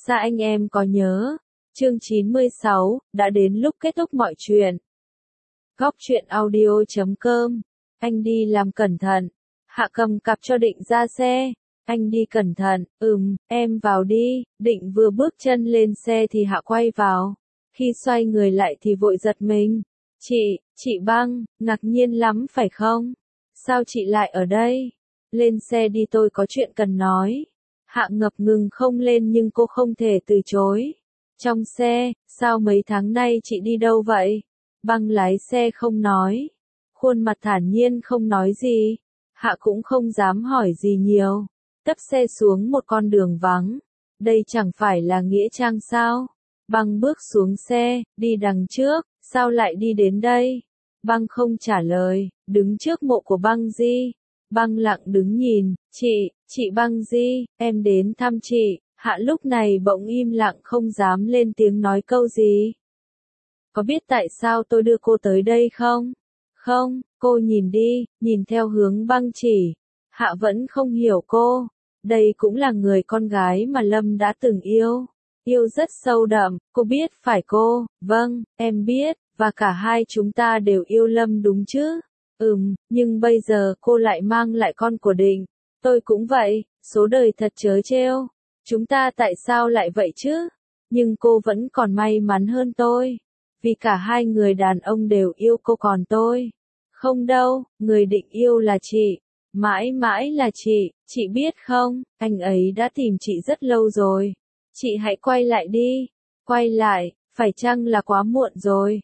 Sa anh em có nhớ. Chương 96, đã đến lúc kết thúc mọi chuyện. Góc truyện audio.com. Anh đi làm cẩn thận. Hạ cầm cặp cho Định ra xe. Anh đi cẩn thận, em vào đi. Định vừa bước chân lên xe thì Hạ quay vào. Khi xoay người lại thì vội giật mình. Chị Băng, ngạc nhiên lắm phải không? Sao chị lại ở đây? Lên xe đi, tôi có chuyện cần nói. Hạ ngập ngừng không lên nhưng cô không thể từ chối. Trong xe, sao mấy tháng nay chị đi đâu vậy? Băng lái xe không nói. Khuôn mặt thản nhiên không nói gì. Hạ cũng không dám hỏi gì nhiều. Tấp xe xuống một con đường vắng. Đây chẳng phải là nghĩa trang sao? Băng bước xuống xe, đi đằng trước, sao lại đi đến đây? Băng không trả lời, đứng trước mộ của Băng Di. Băng lặng đứng nhìn, chị Băng Di, em đến thăm chị. Hạ lúc này bỗng im lặng không dám lên tiếng nói câu gì. Có biết tại sao tôi đưa cô tới đây không? Không, cô nhìn đi, nhìn theo hướng Băng chỉ. Hạ vẫn không hiểu cô. Đây cũng là người con gái mà Lâm đã từng yêu. Yêu rất sâu đậm, cô biết phải cô, vâng, em biết, và cả hai chúng ta đều yêu Lâm đúng chứ? Nhưng bây giờ cô lại mang lại con của Định. Tôi cũng vậy, số đời thật trớ trêu. Chúng ta tại sao lại vậy chứ? Nhưng cô vẫn còn may mắn hơn tôi. Vì cả hai người đàn ông đều yêu cô còn tôi. Không đâu, người Định yêu là chị. Mãi mãi là chị biết không, anh ấy đã tìm chị rất lâu rồi. Chị hãy quay lại đi. Quay lại, phải chăng là quá muộn rồi?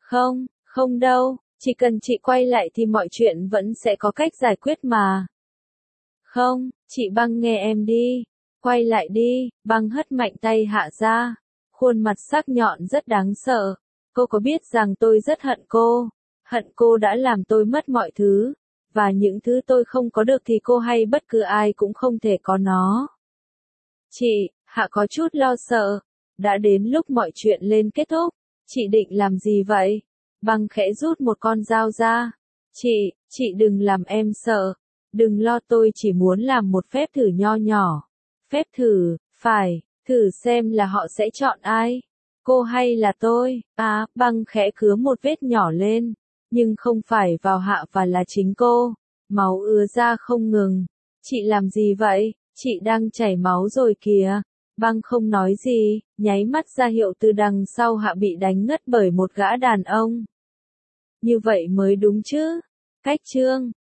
Không đâu, chỉ cần chị quay lại thì mọi chuyện vẫn sẽ có cách giải quyết mà. Không, chị Băng nghe em đi. Quay lại đi, Băng hất mạnh tay Hạ ra. Khuôn mặt sắc nhọn rất đáng sợ. Cô có biết rằng tôi rất hận cô. Hận cô đã làm tôi mất mọi thứ. Và những thứ tôi không có được thì cô hay bất cứ ai cũng không thể có nó. Hạ có chút lo sợ. Đã đến lúc mọi chuyện lên kết thúc. Chị định làm gì vậy? Băng khẽ rút một con dao ra. Chị đừng làm em sợ. Đừng lo, tôi chỉ muốn làm một phép thử nho nhỏ. Phép thử, phải, thử xem là họ sẽ chọn ai. Cô hay là tôi? Băng khẽ cứa một vết nhỏ lên. Nhưng không phải vào Hạ và là chính cô. Máu ứa ra không ngừng. Chị làm gì vậy? Chị đang chảy máu rồi kìa. Băng không nói gì, nháy mắt ra hiệu từ đằng sau Hạ bị đánh ngất bởi một gã đàn ông. Như vậy mới đúng chứ? Cách chương